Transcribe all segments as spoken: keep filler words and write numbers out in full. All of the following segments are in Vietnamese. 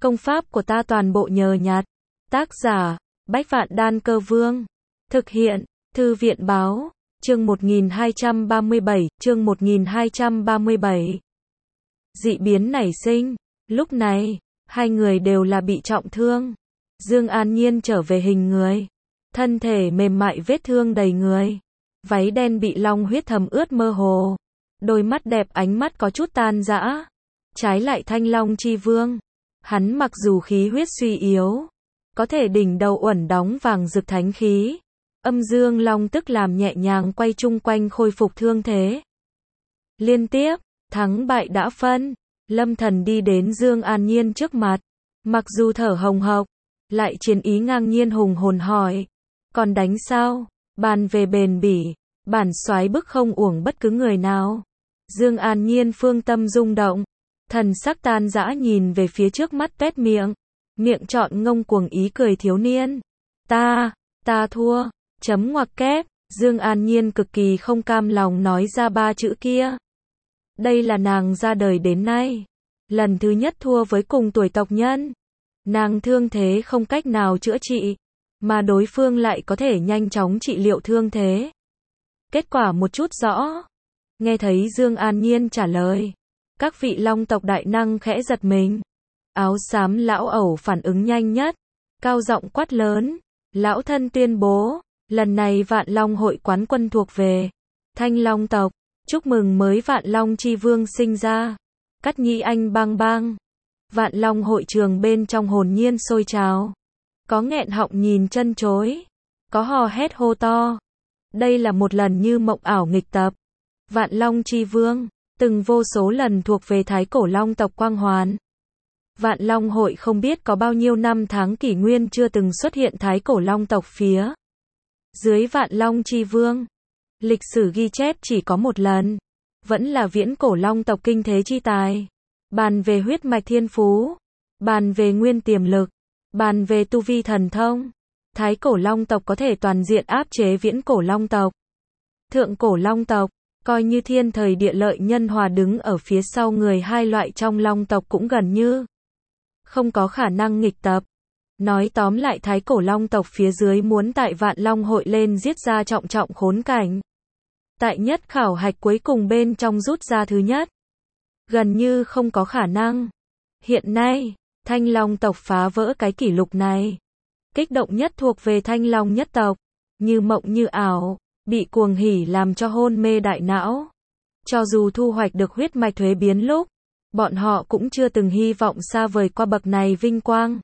Công pháp của ta toàn bộ nhờ nhặt. Tác giả, Bách Vạn Đan Cơ Vương. Thực hiện, Thư viện Báo. Chương một nghìn hai trăm ba mươi bảy, chương một nghìn hai trăm ba mươi bảy. Dị biến nảy sinh. Lúc này, hai người đều là bị trọng thương. Dương An Nhiên trở về hình người. Thân thể mềm mại vết thương đầy người. Váy đen bị long huyết thấm ướt mơ hồ. Đôi mắt đẹp ánh mắt có chút tan rã. Trái lại Thanh Long Chi Vương. Hắn mặc dù khí huyết suy yếu, có thể đỉnh đầu uẩn đóng vàng rực thánh khí. Âm dương long tức làm nhẹ nhàng quay chung quanh khôi phục thương thế. Liên tiếp, thắng bại đã phân. Lâm Thần đi đến Dương An Nhiên trước mặt. Mặc dù thở hồng hộc, lại chiến ý ngang nhiên hùng hồn hỏi. Còn đánh sao? Bàn về bền bỉ, bản soái bức không uổng bất cứ người nào. Dương An Nhiên phương tâm rung động. Thần sắc tan dã nhìn về phía trước mắt tét miệng. Miệng trọn ngông cuồng ý cười thiếu niên. Ta, ta thua. Chấm ngoặc kép. Dương An Nhiên cực kỳ không cam lòng nói ra ba chữ kia. Đây là nàng ra đời đến nay lần thứ nhất thua với cùng tuổi tộc nhân. Nàng thương thế không cách nào chữa trị, mà đối phương lại có thể nhanh chóng trị liệu thương thế. Kết quả một chút rõ. Nghe thấy Dương An Nhiên trả lời, các vị long tộc đại năng khẽ giật mình. Áo xám lão ẩu phản ứng nhanh nhất, cao giọng quát lớn. Lão thân tuyên bố, lần này Vạn Long hội quán quân thuộc về Thanh Long tộc. Chúc mừng mới Vạn Long Chi Vương sinh ra. Cắt nhĩ anh bang bang. Vạn Long hội trường bên trong hồn nhiên sôi trào. Có nghẹn họng nhìn chân chối, có hò hét hô to. Đây là một lần như mộng ảo nghịch tập. Vạn Long Chi Vương, từng vô số lần thuộc về Thái Cổ Long tộc quang hoàn. Vạn Long hội không biết có bao nhiêu năm tháng kỷ nguyên chưa từng xuất hiện Thái Cổ Long tộc phía dưới Vạn Long Chi Vương. Lịch sử ghi chép chỉ có một lần, vẫn là viễn cổ long tộc kinh thế chi tài. Bàn về huyết mạch thiên phú, bàn về nguyên tiềm lực, bàn về tu vi thần thông, Thái Cổ Long tộc có thể toàn diện áp chế viễn cổ long tộc. Thượng cổ long tộc, coi như thiên thời địa lợi nhân hòa đứng ở phía sau người hai loại trong long tộc cũng gần như không có khả năng nghịch tập. Nói tóm lại Thái Cổ Long tộc phía dưới muốn tại Vạn Long hội lên giết ra trọng trọng khốn cảnh. Tại nhất khảo hạch cuối cùng bên trong rút ra thứ nhất. Gần như không có khả năng. Hiện nay, Thanh Long tộc phá vỡ cái kỷ lục này. Kích động nhất thuộc về Thanh Long nhất tộc. Như mộng như ảo, bị cuồng hỉ làm cho hôn mê đại não. Cho dù thu hoạch được huyết mạch thuế biến lúc, bọn họ cũng chưa từng hy vọng xa vời qua bậc này vinh quang.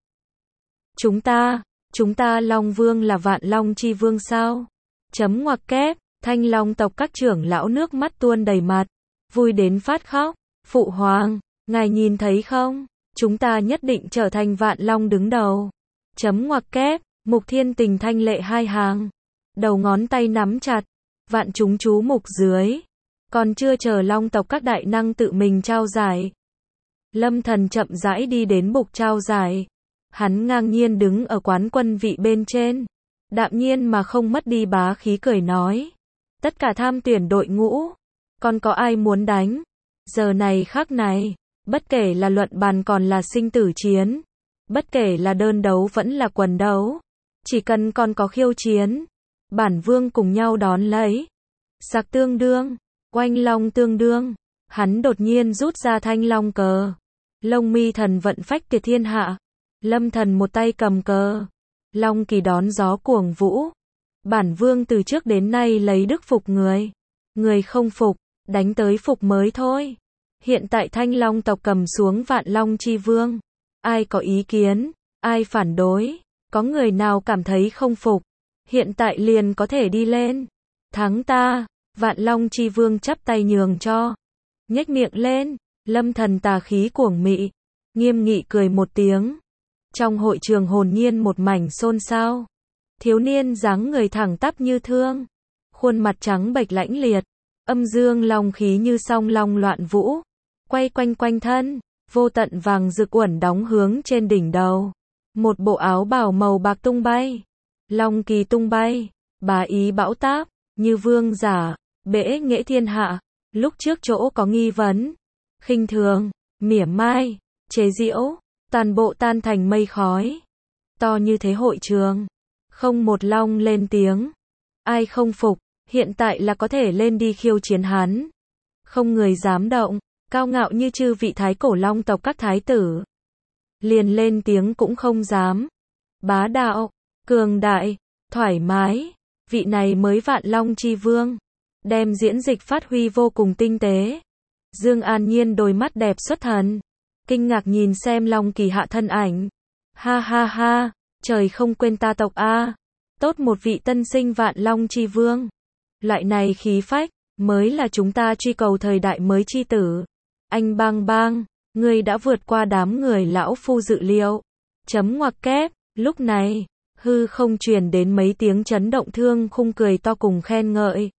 Chúng ta, chúng ta Long Vương là Vạn Long Chi Vương sao? Chấm ngoặc kép, Thanh Long tộc các trưởng lão nước mắt tuôn đầy mặt, vui đến phát khóc. Phụ hoàng, ngài nhìn thấy không? Chúng ta nhất định trở thành Vạn Long đứng đầu. Chấm ngoặc kép, Mục Thiên Tình thanh lệ hai hàng, đầu ngón tay nắm chặt, vạn chúng chú mục dưới. Còn chưa chờ Long tộc các đại năng tự mình trao giải. Lâm Thần chậm rãi đi đến bục trao giải. Hắn ngang nhiên đứng ở quán quân vị bên trên, đạm nhiên mà không mất đi bá khí cười nói. Tất cả tham tuyển đội ngũ, còn có ai muốn đánh? Giờ này khắc này, bất kể là luận bàn còn là sinh tử chiến, bất kể là đơn đấu vẫn là quần đấu, chỉ cần còn có khiêu chiến, bản vương cùng nhau đón lấy. Sặc tương đương, oanh long tương đương, hắn đột nhiên rút ra thanh long cờ. Lông mi thần vận phách tuyệt thiên hạ. Lâm Thần một tay cầm cờ, long kỳ đón gió cuồng vũ. Bản vương từ trước đến nay lấy đức phục người, người không phục, đánh tới phục mới thôi. Hiện tại Thanh Long tộc cầm xuống Vạn Long Chi Vương. Ai có ý kiến, ai phản đối, có người nào cảm thấy không phục, hiện tại liền có thể đi lên. Thắng ta, Vạn Long Chi Vương chắp tay nhường cho. Nhếch miệng lên, Lâm Thần tà khí cuồng mị, nghiêm nghị cười một tiếng. Trong hội trường hồn nhiên một mảnh xôn xao. Thiếu niên dáng người thẳng tắp như thương, khuôn mặt trắng bệch lãnh liệt, âm dương long khí như song long loạn vũ, quay quanh quanh thân, vô tận vàng rực uẩn đóng hướng trên đỉnh đầu. Một bộ áo bào màu bạc tung bay, long kỳ tung bay, bá ý bão táp, như vương giả, bẽ nghệ thiên hạ. Lúc trước chỗ có nghi vấn, khinh thường, mỉa mai, chế giễu, toàn bộ tan thành mây khói. To như thế hội trường, không một long lên tiếng. Ai không phục, hiện tại là có thể lên đi khiêu chiến hắn. Không người dám động, cao ngạo như chư vị thái cổ long tộc các thái tử. Liền lên tiếng cũng không dám. Bá đạo, cường đại, thoải mái, vị này mới vạn long chi vương. Đem diễn dịch phát huy vô cùng tinh tế. Dương An Nhiên đôi mắt đẹp xuất thần, kinh ngạc nhìn xem Long Kỳ Hạ thân ảnh. Ha ha ha, trời không quên ta tộc a. Tốt một vị tân sinh vạn long chi vương. Loại này khí phách, mới là chúng ta truy cầu thời đại mới chi tử. Anh bang bang, ngươi đã vượt qua đám người lão phu dự liệu. Chấm ngoặc kép, lúc này, hư không truyền đến mấy tiếng chấn động thương khung cười to cùng khen ngợi.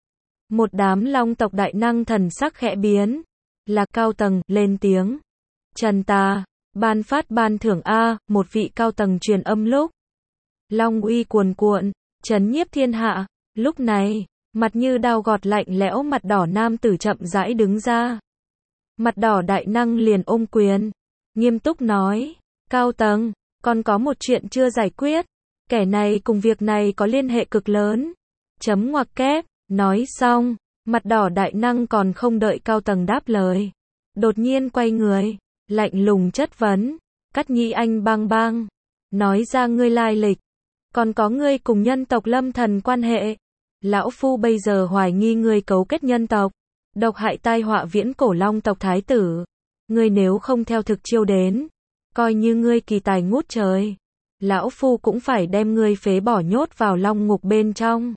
Một đám long tộc đại năng thần sắc khẽ biến. Là cao tầng, lên tiếng. Trần ta, ban phát ban thưởng A, một vị cao tầng truyền âm lúc. Long uy cuồn cuộn, chấn nhiếp thiên hạ. Lúc này, mặt như đao gọt lạnh lẽo mặt đỏ nam tử chậm rãi đứng ra. Mặt đỏ đại năng liền ôm quyền. Nghiêm túc nói, cao tầng, còn có một chuyện chưa giải quyết. Kẻ này cùng việc này có liên hệ cực lớn. Chấm ngoặc kép. Nói xong, mặt đỏ đại năng còn không đợi cao tầng đáp lời. Đột nhiên quay người, lạnh lùng chất vấn. Cắt Nhĩ anh bang bang. Nói ra ngươi lai lịch. Còn có ngươi cùng nhân tộc Lâm Thần quan hệ. Lão phu bây giờ hoài nghi ngươi cấu kết nhân tộc. Độc hại tai họa viễn cổ long tộc thái tử. Ngươi nếu không theo thực chiêu đến. Coi như ngươi kỳ tài ngút trời. Lão phu cũng phải đem ngươi phế bỏ nhốt vào long ngục bên trong.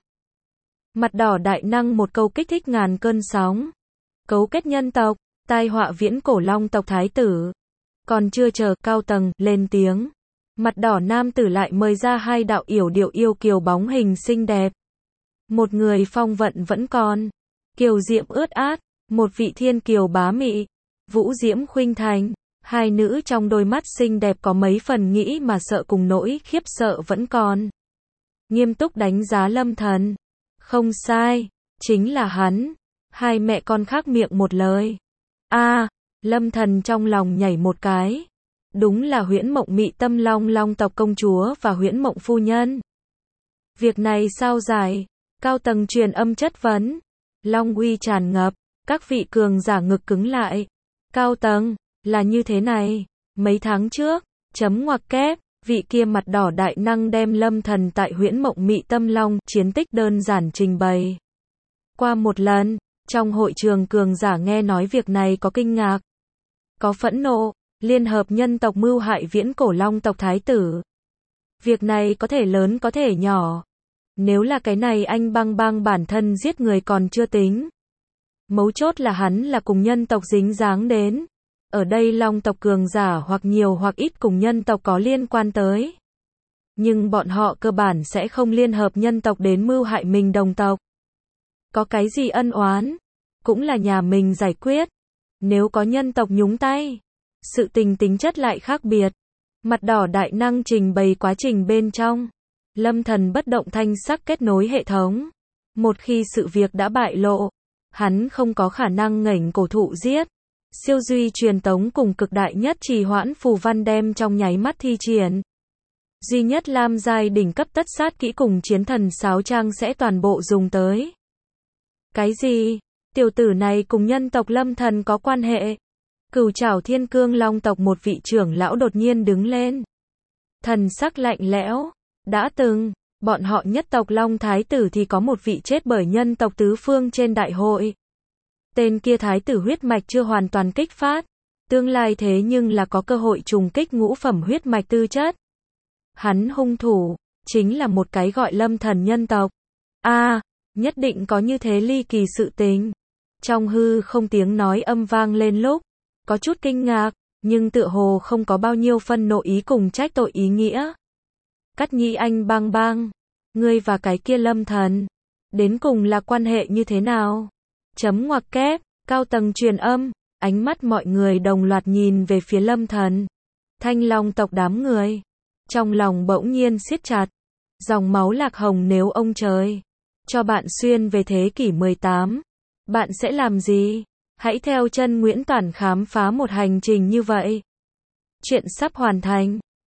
Mặt đỏ đại năng một câu kích thích ngàn cơn sóng. Cấu kết nhân tộc, tai họa viễn cổ long tộc thái tử. Còn chưa chờ cao tầng lên tiếng. Mặt đỏ nam tử lại mời ra hai đạo yểu điệu yêu kiều bóng hình xinh đẹp. Một người phong vận vẫn còn. Kiều diệm ướt át. Một vị thiên kiều bá mị. Vũ diễm khuynh thành. Hai nữ trong đôi mắt xinh đẹp có mấy phần nghĩ mà sợ cùng nỗi khiếp sợ vẫn còn. Nghiêm túc đánh giá Lâm Thần. Không sai, chính là hắn. Hai mẹ con khác miệng một lời. A, à, Lâm Thần trong lòng nhảy một cái. Đúng là Huyễn Mộng Mị Tâm Long Long tộc công chúa và Huyễn Mộng phu nhân. Việc này sao giải? Cao tầng truyền âm chất vấn. Long uy tràn ngập, các vị cường giả ngực cứng lại. Cao tầng, là như thế này, mấy tháng trước, chấm ngoặc kép. Vị kia mặt đỏ đại năng đem Lâm Thần tại Huyễn Mộng Mị Tâm Long chiến tích đơn giản trình bày. Qua một lần, trong hội trường cường giả nghe nói việc này có kinh ngạc, có phẫn nộ, liên hợp nhân tộc mưu hại viễn cổ long tộc thái tử. Việc này có thể lớn có thể nhỏ. Nếu là cái này anh bang bang bản thân giết người còn chưa tính. Mấu chốt là hắn là cùng nhân tộc dính dáng đến. Ở đây long tộc cường giả hoặc nhiều hoặc ít cùng nhân tộc có liên quan tới. Nhưng bọn họ cơ bản sẽ không liên hợp nhân tộc đến mưu hại mình đồng tộc. Có cái gì ân oán, cũng là nhà mình giải quyết. Nếu có nhân tộc nhúng tay, sự tình tính chất lại khác biệt. Mặt đỏ đại năng trình bày quá trình bên trong. Lâm Thần bất động thanh sắc kết nối hệ thống. Một khi sự việc đã bại lộ, hắn không có khả năng ngẩng cổ thụ giết. Siêu duy truyền tống cùng cực đại nhất trì hoãn phù văn đem trong nháy mắt thi triển. Duy nhất lam giai đỉnh cấp tất sát kỹ cùng chiến thần sáo trang sẽ toàn bộ dùng tới. Cái gì? Tiểu tử này cùng nhân tộc Lâm Thần có quan hệ? Cửu Trảo Thiên Cương Long tộc một vị trưởng lão đột nhiên đứng lên. Thần sắc lạnh lẽo. Đã từng, bọn họ nhất tộc Long Thái tử thì có một vị chết bởi nhân tộc tứ phương trên đại hội. Tên kia thái tử huyết mạch chưa hoàn toàn kích phát. Tương lai thế nhưng là có cơ hội trùng kích ngũ phẩm huyết mạch tư chất. Hắn hung thủ, chính là một cái gọi Lâm Thần nhân tộc. A, à, nhất định có như thế ly kỳ sự tình. Trong hư không tiếng nói âm vang lên lúc. Có chút kinh ngạc, nhưng tựa hồ không có bao nhiêu phân nộ ý cùng trách tội ý nghĩa. Cắt Nhĩ anh bang bang. Ngươi và cái kia Lâm Thần. Đến cùng là quan hệ như thế nào? Chấm ngoặc kép, cao tầng truyền âm, ánh mắt mọi người đồng loạt nhìn về phía Lâm Thần. Thanh Long tộc đám người. Trong lòng bỗng nhiên siết chặt. Dòng máu lạc hồng nếu ông trời cho bạn xuyên về thế kỷ mười tám. Bạn sẽ làm gì? Hãy theo chân Nguyễn Toản khám phá một hành trình như vậy. Chuyện sắp hoàn thành.